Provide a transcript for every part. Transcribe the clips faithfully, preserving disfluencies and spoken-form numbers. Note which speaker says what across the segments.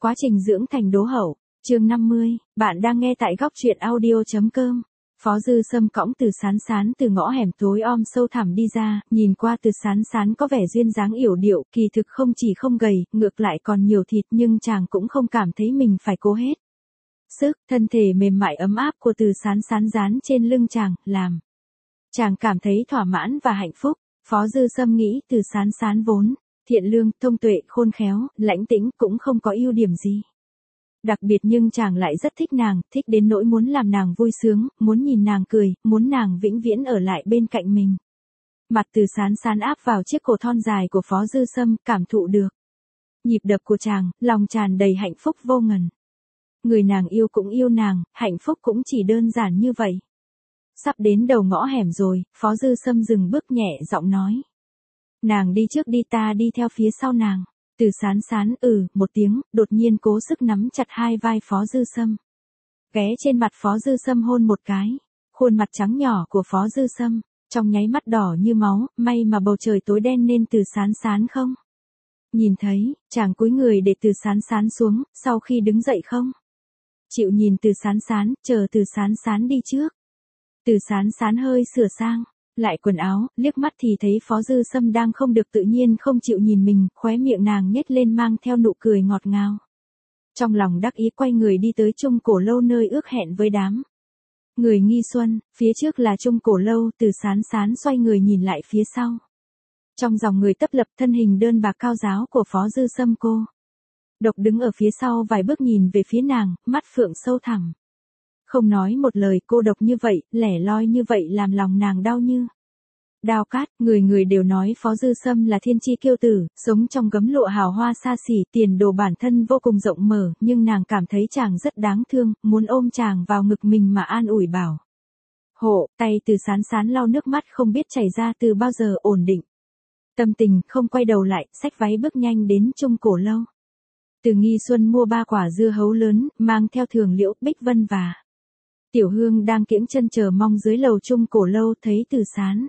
Speaker 1: Quá trình dưỡng thành đố hậu, chương năm mươi, bạn đang nghe tại góc truyện audio.com. Phó Dư Sâm cõng Từ Sán Sán từ ngõ hẻm tối om sâu thẳm đi ra, nhìn qua Từ Sán Sán có vẻ duyên dáng yểu điệu, kỳ thực không chỉ không gầy, ngược lại còn nhiều thịt, nhưng chàng cũng không cảm thấy mình phải cố hết sức, thân thể mềm mại ấm áp của Từ Sán Sán dán trên lưng chàng, làm chàng cảm thấy thỏa mãn và hạnh phúc. Phó Dư Sâm nghĩ Từ Sán Sán vốn thiện lương, thông tuệ, khôn khéo, lãnh tĩnh, cũng không có ưu điểm gì đặc biệt, nhưng chàng lại rất thích nàng, thích đến nỗi muốn làm nàng vui sướng, muốn nhìn nàng cười, muốn nàng vĩnh viễn ở lại bên cạnh mình. Mặt Từ Sán Sán áp vào chiếc cổ thon dài của Phó Dư Sâm, cảm thụ được nhịp đập của chàng, lòng tràn đầy hạnh phúc vô ngần. Người nàng yêu cũng yêu nàng, hạnh phúc cũng chỉ đơn giản như vậy. Sắp đến đầu ngõ hẻm rồi, Phó Dư Sâm dừng bước, nhẹ giọng nói: "Nàng đi trước đi, ta đi theo phía sau nàng." Từ Sán Sán ừ một tiếng, đột nhiên cố sức nắm chặt hai vai Phó Dư Sâm, ghé trên mặt Phó Dư Sâm hôn một cái. Khuôn mặt trắng nhỏ của Phó Dư Sâm trong nháy mắt đỏ như máu, may mà bầu trời tối đen nên Từ Sán Sán không nhìn thấy. Chàng cúi người để Từ Sán Sán xuống, sau khi đứng dậy không chịu nhìn Từ Sán Sán, chờ Từ Sán Sán đi trước. Từ Sán Sán hơi sửa sang lại quần áo, liếc mắt thì thấy Phó Dư Sâm đang không được tự nhiên, không chịu nhìn mình, khóe miệng nàng nhếch lên mang theo nụ cười ngọt ngào. Trong lòng đắc ý quay người đi tới Trung Cổ Lâu nơi ước hẹn với đám người Nghi Xuân, phía trước là Trung Cổ Lâu. Từ Sán Sán xoay người nhìn lại phía sau. Trong dòng người tấp lập, thân hình đơn bạc cao ráo của Phó Dư Sâm cô độc đứng ở phía sau vài bước, nhìn về phía nàng, mắt phượng sâu thẳm. Không nói một lời, cô độc như vậy, lẻ loi như vậy, làm lòng nàng đau như đao cát. Người người đều nói Phó Dư Sâm là thiên chi kiêu tử, sống trong gấm lụa hào hoa xa xỉ, tiền đồ bản thân vô cùng rộng mở, nhưng nàng cảm thấy chàng rất đáng thương, muốn ôm chàng vào ngực mình mà an ủi bảo hộ. Tay Từ Sán Sán lau nước mắt không biết chảy ra từ bao giờ, ổn định tâm tình, không quay đầu lại, xách váy bước nhanh đến Trung Cổ Lâu. Từ Nghi Xuân mua ba quả dưa hấu lớn, mang theo Thường Liễu, Bích Vân và Tiểu Hương đang kiễng chân chờ mong dưới lầu Trung Cổ Lâu, thấy Từ Sán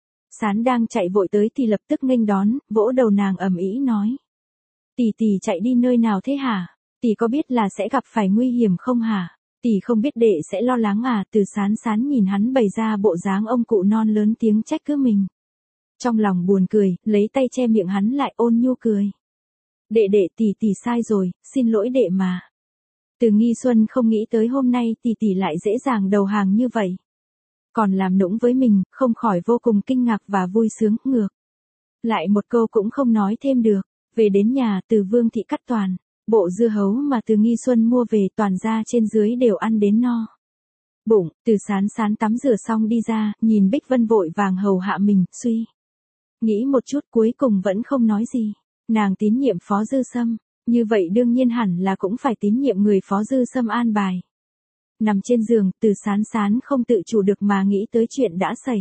Speaker 1: Sán đang chạy vội tới thì lập tức nghênh đón, vỗ đầu nàng ầm ĩ nói: "Tỷ tỷ chạy đi nơi nào thế hả? Tỷ có biết là sẽ gặp phải nguy hiểm không hả? Tỷ không biết đệ sẽ lo lắng à?" Từ Sán Sán nhìn hắn bày ra bộ dáng ông cụ non, lớn tiếng trách cứ mình. Trong lòng buồn cười, lấy tay che miệng hắn lại, ôn nhu cười: "Đệ đệ, tỷ tỷ sai rồi, xin lỗi đệ mà." Từ Nghi Xuân không nghĩ tới hôm nay tỷ tỷ lại dễ dàng đầu hàng như vậy, còn làm nũng với mình, không khỏi vô cùng kinh ngạc và vui sướng, ngược lại một câu cũng không nói thêm được. Về đến nhà, Từ Vương thị cắt toàn bộ dưa hấu mà Từ Nghi Xuân mua về, toàn ra trên dưới đều ăn đến no bụng. Từ Sán Sán tắm rửa xong đi ra, nhìn Bích Vân vội vàng hầu hạ mình, suy nghĩ một chút cuối cùng vẫn không nói gì. Nàng tín nhiệm Phó Dư Sâm, như vậy đương nhiên hẳn là cũng phải tín nhiệm người Phó Dư Sâm an bài. Nằm trên giường, Từ Sán Sán không tự chủ được mà nghĩ tới chuyện đã xảy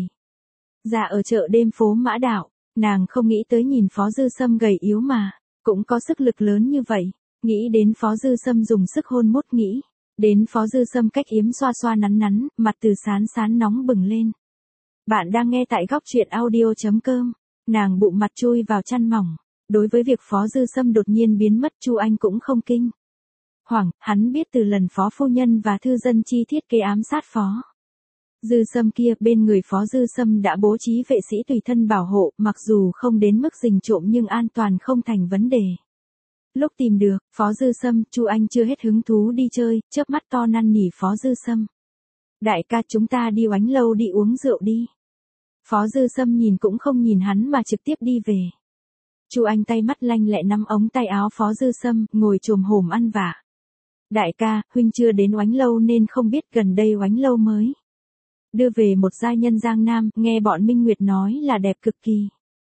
Speaker 1: ra ở chợ đêm phố Mã Đạo. Nàng không nghĩ tới nhìn Phó Dư Sâm gầy yếu mà cũng có sức lực lớn như vậy. Nghĩ đến Phó Dư Sâm dùng sức hôn mốt, nghĩ đến Phó Dư Sâm cách yếm xoa xoa nắn nắn, mặt Từ Sán Sán nóng bừng lên. Bạn đang nghe tại góc truyện audio.com. Nàng bụng mặt chui vào chăn mỏng. Đối với việc Phó Dư Sâm đột nhiên biến mất, Chu Anh cũng không kinh hoảng, hắn biết từ lần Phó phu nhân và thư dân chi thiết kế ám sát Phó Dư Sâm kia, bên người Phó Dư Sâm đã bố trí vệ sĩ tùy thân bảo hộ, mặc dù không đến mức rình trộm nhưng an toàn không thành vấn đề. Lúc tìm được Phó Dư Sâm, Chu Anh chưa hết hứng thú đi chơi, chớp mắt to năn nỉ Phó Dư Sâm: "Đại ca, chúng ta đi Oánh Lâu đi uống rượu đi." Phó Dư Sâm nhìn cũng không nhìn hắn mà trực tiếp đi về. Chu Anh tay mắt lanh lẹ nắm ống tay áo Phó Dư Sâm, ngồi chồm hổm ăn vạ: "Đại ca, huynh chưa đến Oánh Lâu nên không biết, gần đây Oánh Lâu mới đưa về một giai nhân Giang Nam, nghe bọn Minh Nguyệt nói là đẹp cực kỳ.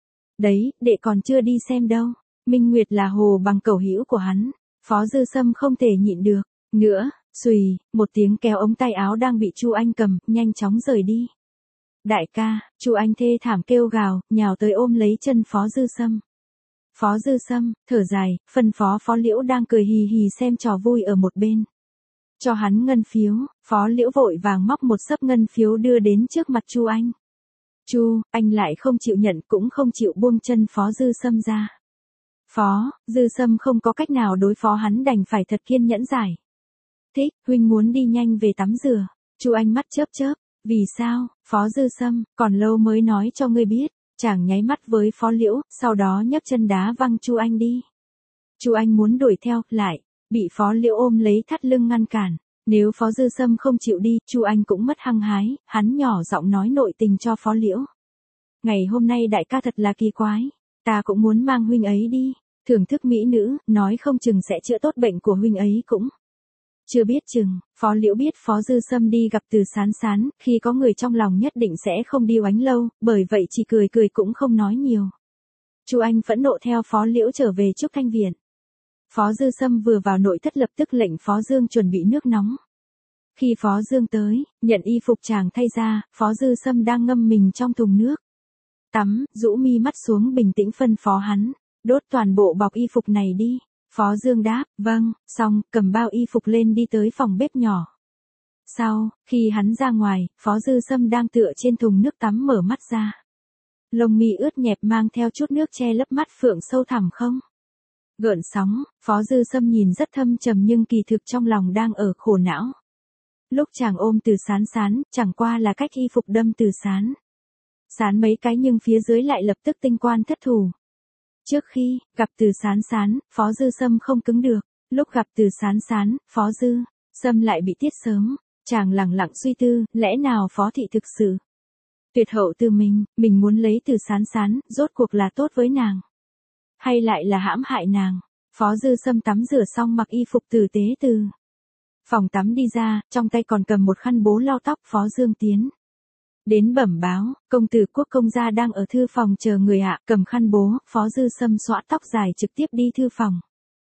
Speaker 1: Đấy, đệ còn chưa đi xem đâu." Minh Nguyệt là hồ bằng cẩu hữu của hắn. Phó Dư Sâm không thể nhịn được nữa, xùy một tiếng kéo ống tay áo đang bị Chu Anh cầm, nhanh chóng rời đi. "Đại ca!" Chu Anh thê thảm kêu gào, nhào tới ôm lấy chân Phó Dư Sâm. Phó Dư Sâm thở dài, phân phó Phó Liễu đang cười hì hì xem trò vui ở một bên cho hắn ngân phiếu. Phó Liễu vội vàng móc một xấp ngân phiếu đưa đến trước mặt Chu Anh. Chu Anh lại không chịu nhận, cũng không chịu buông chân Phó Dư Sâm ra. Phó Dư Sâm không có cách nào đối phó hắn đành phải thật kiên nhẫn giải. Thích, huynh muốn đi nhanh về tắm rửa. Chu Anh mắt chớp chớp. Vì sao, Phó Dư Sâm, còn lâu mới nói cho ngươi biết. Chàng nháy mắt với Phó Liễu, sau đó nhấc chân đá văng Chu Anh đi. Chu Anh muốn đuổi theo, lại bị Phó Liễu ôm lấy thắt lưng ngăn cản. Nếu Phó Dư Sâm không chịu đi, Chu Anh cũng mất hăng hái, hắn nhỏ giọng nói nội tình cho Phó Liễu. Ngày hôm nay đại ca thật là kỳ quái, ta cũng muốn mang huynh ấy đi, thưởng thức mỹ nữ, nói không chừng sẽ chữa tốt bệnh của huynh ấy cũng. Chưa biết chừng, Phó Liễu biết Phó Dư Sâm đi gặp Từ Sán Sán, khi có người trong lòng nhất định sẽ không đi oánh lâu, bởi vậy chỉ cười cười cũng không nói nhiều. Chu Anh phẫn nộ theo Phó Liễu trở về Trúc Thanh Viện. Phó Dư Sâm vừa vào nội thất lập tức lệnh Phó Dương chuẩn bị nước nóng. Khi Phó Dương tới, nhận y phục chàng thay ra, Phó Dư Sâm đang ngâm mình trong thùng nước. Tắm, rũ mi mắt xuống bình tĩnh phân phó hắn, đốt toàn bộ bọc y phục này đi. Phó Dương đáp, vâng, xong, cầm bao y phục lên đi tới phòng bếp nhỏ. Sau, khi hắn ra ngoài, Phó Dư Sâm đang tựa trên thùng nước tắm mở mắt ra. Lông mi ướt nhẹp mang theo chút nước che lấp mắt phượng sâu thẳm không. Gợn sóng, Phó Dư Sâm nhìn rất thâm trầm nhưng kỳ thực trong lòng đang ở khổ não. Lúc chàng ôm Từ Sán Sán, chẳng qua là cách y phục đâm Từ Sán. Sán mấy cái nhưng phía dưới lại lập tức tinh quan thất thủ. Trước khi gặp Từ Sán Sán, Phó Dư Sâm không cứng được, lúc gặp Từ Sán Sán, Phó Dư Sâm lại bị tiết sớm, chàng lẳng lặng suy tư, lẽ nào Phó thị thực sự tuyệt hậu từ mình, mình muốn lấy Từ Sán Sán, rốt cuộc là tốt với nàng, hay lại là hãm hại nàng. Phó Dư Sâm tắm rửa xong mặc y phục tử tế từ phòng tắm đi ra, trong tay còn cầm một khăn bố lau tóc. Phó Dương tiến đến bẩm báo, công tử Quốc công gia đang ở thư phòng chờ người ạ, cầm khăn bố. Phó Dư Sâm xõa tóc dài trực tiếp đi thư phòng.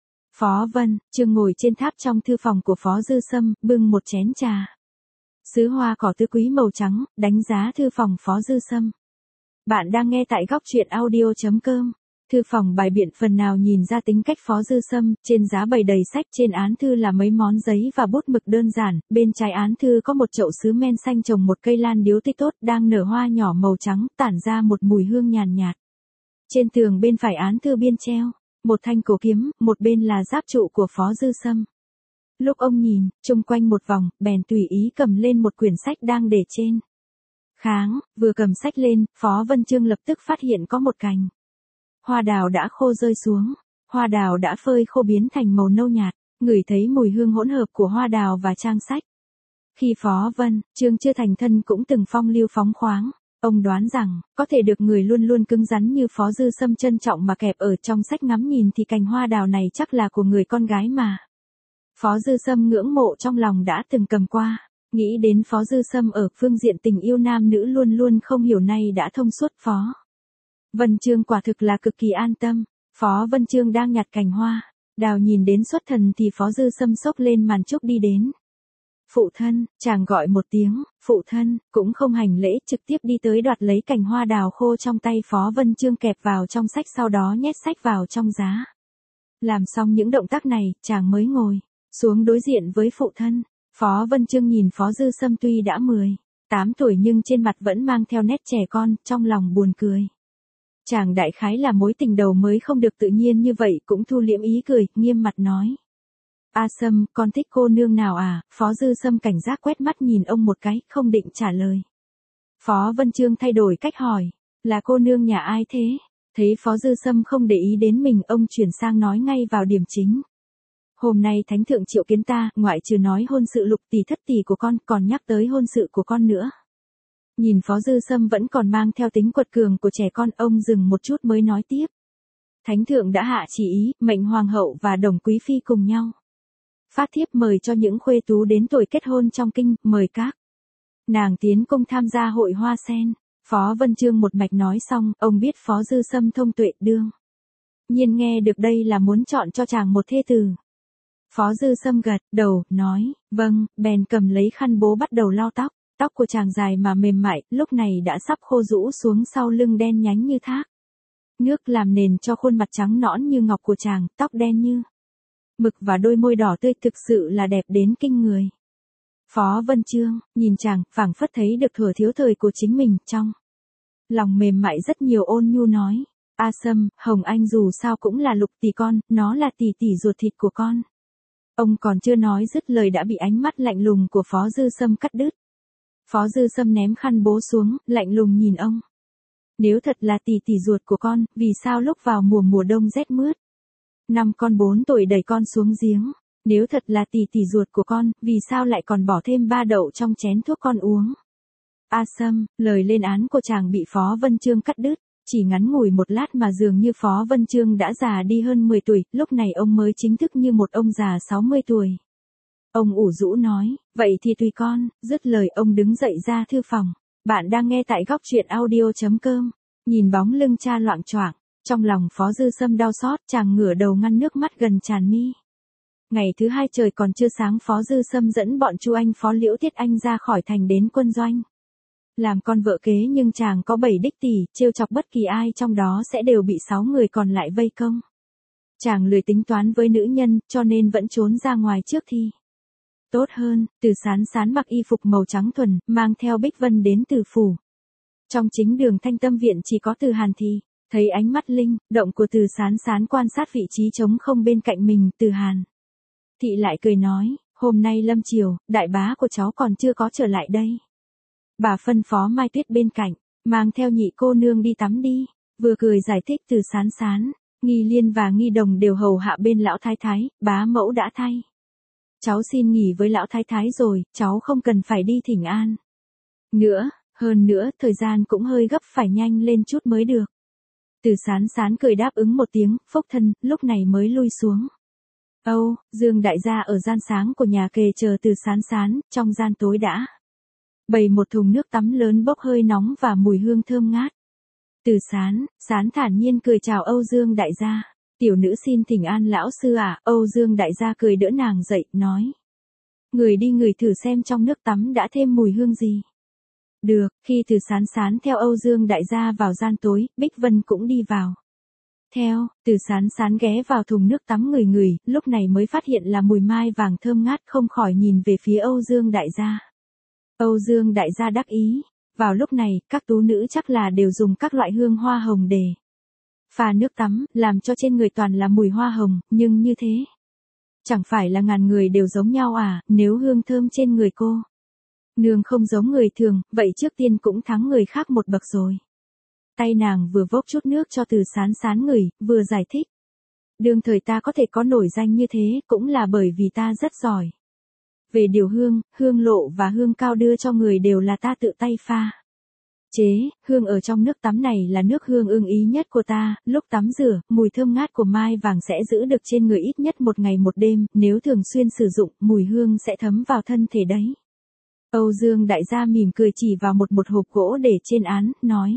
Speaker 1: Phó Vân Trương ngồi trên tháp trong thư phòng của Phó Dư Sâm, bưng một chén trà sứ hoa cỏ tứ quý màu trắng, đánh giá thư phòng Phó Dư Sâm. Bạn đang nghe tại góc truyện audio chấm com. Thư phòng bài biện phần nào nhìn ra tính cách Phó Dư Sâm, trên giá bày đầy sách, trên án thư là mấy món giấy và bút mực đơn giản, bên trái án thư có một chậu sứ men xanh trồng một cây lan điếu tích tốt đang nở hoa nhỏ màu trắng, tản ra một mùi hương nhàn nhạt. Trên tường bên phải án thư biên treo một thanh cổ kiếm, một bên là giáp trụ của Phó Dư Sâm. Lúc ông nhìn chung quanh một vòng, bèn tùy ý cầm lên một quyển sách đang để trên kháng, vừa cầm sách lên, Phó Vân Chương lập tức phát hiện có một cành hoa đào đã khô rơi xuống, hoa đào đã phơi khô biến thành màu nâu nhạt, ngửi thấy mùi hương hỗn hợp của hoa đào và trang sách. Khi Phó Vân Chương chưa thành thân cũng từng phong lưu phóng khoáng, ông đoán rằng, có thể được người luôn luôn cứng rắn như Phó Dư Sâm trân trọng mà kẹp ở trong sách ngắm nhìn thì cành hoa đào này chắc là của người con gái mà. Phó Dư Sâm ngưỡng mộ trong lòng đã từng cầm qua, nghĩ đến Phó Dư Sâm ở phương diện tình yêu nam nữ luôn luôn không hiểu, nay đã thông suốt. Phó Vân Chương quả thực là cực kỳ an tâm. Phó Vân Chương đang nhặt cành hoa đào nhìn đến xuất thần thì Phó Dư Sâm xốc lên màn trúc đi đến. Phụ thân, chàng gọi một tiếng, phụ thân, cũng không hành lễ, trực tiếp đi tới đoạt lấy cành hoa đào khô trong tay Phó Vân Chương kẹp vào trong sách, sau đó nhét sách vào trong giá. Làm xong những động tác này, chàng mới ngồi xuống đối diện với phụ thân. Phó Vân Chương nhìn Phó Dư Sâm tuy đã mười tám tuổi nhưng trên mặt vẫn mang theo nét trẻ con, trong lòng buồn cười. Chàng đại khái là mối tình đầu mới không được tự nhiên như vậy, cũng thu liễm ý cười, nghiêm mặt nói. A Sâm, con thích cô nương nào à? Phó Dư Sâm cảnh giác quét mắt nhìn ông một cái, không định trả lời. Phó Vân Chương thay đổi cách hỏi, là cô nương nhà ai thế? Thấy Phó Dư Sâm không để ý đến mình, ông chuyển sang nói ngay vào điểm chính. Hôm nay thánh thượng triệu kiến ta, ngoại trừ nói hôn sự Lục tỷ thất tỷ của con, còn nhắc tới hôn sự của con nữa. Nhìn Phó Dư Sâm vẫn còn mang theo tính quật cường của trẻ con, ông dừng một chút mới nói tiếp. Thánh thượng đã hạ chỉ ý, mệnh hoàng hậu và Đồng quý phi cùng nhau phát thiếp mời cho những khuê tú đến tuổi kết hôn trong kinh, mời các nàng tiến cung tham gia hội hoa sen. Phó Vân Chương một mạch nói xong, ông biết Phó Dư Sâm thông tuệ, đương nhiên nghe được đây là muốn chọn cho chàng một thê tử. Phó Dư Sâm gật đầu, nói, vâng, bèn cầm lấy khăn bố bắt đầu lau tóc. Tóc của chàng dài mà mềm mại, lúc này đã sắp khô rũ xuống sau lưng đen nhánh như thác nước, làm nền cho khuôn mặt trắng nõn như ngọc của chàng, tóc đen như mực và đôi môi đỏ tươi, thực sự là đẹp đến kinh người. Phó Vân Chương nhìn chàng, phảng phất thấy được thuở thiếu thời của chính mình, trong lòng mềm mại rất nhiều, ôn nhu nói, A Sâm, Hồng Anh dù sao cũng là Lục tỷ con, nó là tỷ tỷ ruột thịt của con. Ông còn chưa nói dứt lời đã bị ánh mắt lạnh lùng của Phó Dư Sâm cắt đứt. Phó Dư Sâm ném khăn bố xuống, lạnh lùng nhìn ông. Nếu thật là tỷ tỷ ruột của con, vì sao lúc vào mùa mùa đông rét mướt, năm con bốn tuổi đẩy con xuống giếng? Nếu thật là tỷ tỷ ruột của con, vì sao lại còn bỏ thêm ba đậu trong chén thuốc con uống? A Sâm, lời lên án của chàng bị Phó Vân Chương cắt đứt. Chỉ ngắn ngủi một lát mà dường như Phó Vân Chương đã già đi hơn mười tuổi, lúc này ông mới chính thức như một ông già sáu mươi tuổi. Ông ủ rũ nói, vậy thì tùy con, dứt lời ông đứng dậy ra thư phòng. Bạn đang nghe tại góc truyện audio.com. Nhìn bóng lưng cha loạng choạng, trong lòng Phó Dư Sâm đau xót, chàng ngửa đầu ngăn nước mắt gần tràn mi. Ngày thứ hai trời còn chưa sáng Phó Dư Sâm dẫn bọn Chu Anh Phó Liễu Thiết Anh ra khỏi thành đến quân doanh. Làm con vợ kế nhưng chàng có bảy đích tỷ, trêu chọc bất kỳ ai trong đó sẽ đều bị sáu người còn lại vây công. Chàng lười tính toán với nữ nhân, cho nên vẫn trốn ra ngoài trước thi. Tốt hơn, Từ Sán Sán mặc y phục màu trắng thuần, mang theo Bích Vân đến Từ phủ. Trong chính đường Thanh Tâm viện chỉ có Từ Hàn Thị, thấy ánh mắt linh động của Từ Sán Sán quan sát vị trí trống không bên cạnh mình, Từ Hàn Thị lại cười nói, hôm nay lâm chiều, đại bá của cháu còn chưa có trở lại đây. Bà phân phó Mai Tuyết bên cạnh, mang theo nhị cô nương đi tắm đi, vừa cười giải thích Từ Sán Sán, Nghi Liên và Nghi Đồng đều hầu hạ bên lão thái thái, bá mẫu đã thay. Cháu xin nghỉ với lão thái thái rồi, cháu không cần phải đi thỉnh an nữa, hơn nữa, thời gian cũng hơi gấp phải nhanh lên chút mới được. Từ Sán Sán cười đáp ứng một tiếng, phúc thân, lúc này mới lui xuống. Âu, Dương đại gia ở gian sáng của nhà kề chờ Từ Sán Sán, trong gian tối đã bày một thùng nước tắm lớn bốc hơi nóng và mùi hương thơm ngát. Từ Sán, Sán thản nhiên cười chào Âu Dương đại gia. Tiểu nữ xin thỉnh an lão sư à, Âu Dương đại gia cười đỡ nàng dậy, nói. Người đi người thử xem trong nước tắm đã thêm mùi hương gì. Được, khi Từ Sán Sán theo Âu Dương đại gia vào gian tối, Bích Vân cũng đi vào. Theo, Từ Sán Sán ghé vào thùng nước tắm ngửi ngửi, lúc này mới phát hiện là mùi mai vàng thơm ngát, không khỏi nhìn về phía Âu Dương đại gia. Âu Dương đại gia đắc ý, vào lúc này, các tú nữ chắc là đều dùng các loại hương hoa hồng để pha nước tắm, làm cho trên người toàn là mùi hoa hồng, nhưng như thế chẳng phải là ngàn người đều giống nhau à, nếu hương thơm trên người cô nương không giống người thường, vậy trước tiên cũng thắng người khác một bậc rồi. Tay nàng vừa vốc chút nước cho Từ Sán Sán ngửi, vừa giải thích. Đương thời ta có thể có nổi danh như thế, cũng là bởi vì ta rất giỏi về điều hương, hương lộ và hương cao đưa cho người đều là ta tự tay pha chế, hương ở trong nước tắm này là nước hương ưng ý nhất của ta, lúc tắm rửa, mùi thơm ngát của mai vàng sẽ giữ được trên người ít nhất một ngày một đêm, nếu thường xuyên sử dụng, mùi hương sẽ thấm vào thân thể đấy. Âu Dương đại gia mỉm cười chỉ vào một một hộp gỗ để trên án, nói.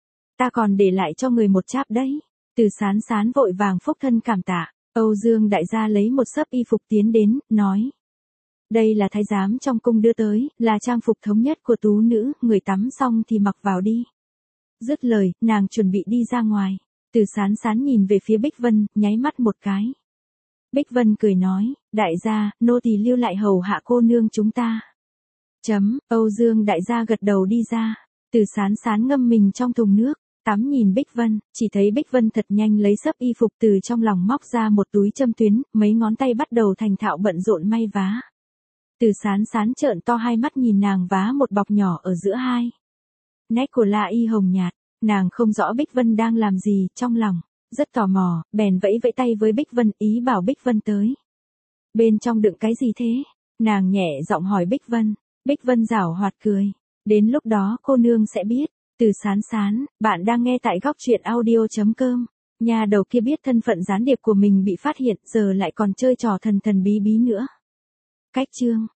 Speaker 1: Ta còn để lại cho người một cháp đấy. Từ Sán Sán vội vàng phúc thân cảm tạ, Âu Dương đại gia lấy một xấp y phục tiến đến, nói. Đây là thái giám trong cung đưa tới, là trang phục thống nhất của tú nữ, người tắm xong thì mặc vào đi. Dứt lời, nàng chuẩn bị đi ra ngoài. Từ Sán Sán nhìn về phía Bích Vân, nháy mắt một cái. Bích Vân cười nói, đại gia, nô tỳ lưu lại hầu hạ cô nương chúng ta. Chấm, Âu Dương đại gia gật đầu đi ra. Từ Sán Sán ngâm mình trong thùng nước, tắm nhìn Bích Vân, chỉ thấy Bích Vân thật nhanh lấy xấp y phục từ trong lòng móc ra một túi châm tuyến, mấy ngón tay bắt đầu thành thạo bận rộn may vá. Từ Sán Sán trợn to hai mắt nhìn nàng vá một bọc nhỏ ở giữa hai nét của la y hồng nhạt, nàng không rõ Bích Vân đang làm gì, trong lòng rất tò mò, bèn vẫy vẫy tay với Bích Vân, ý bảo Bích Vân tới. Bên trong đựng cái gì thế? Nàng nhẹ giọng hỏi Bích Vân. Bích Vân giảo hoạt cười. Đến lúc đó cô nương sẽ biết. Từ Sán Sán, bạn đang nghe tại góc truyện audio.com. Nhà đầu kia biết thân phận gián điệp của mình bị phát hiện, giờ lại còn chơi trò thần thần bí bí nữa. Cách chương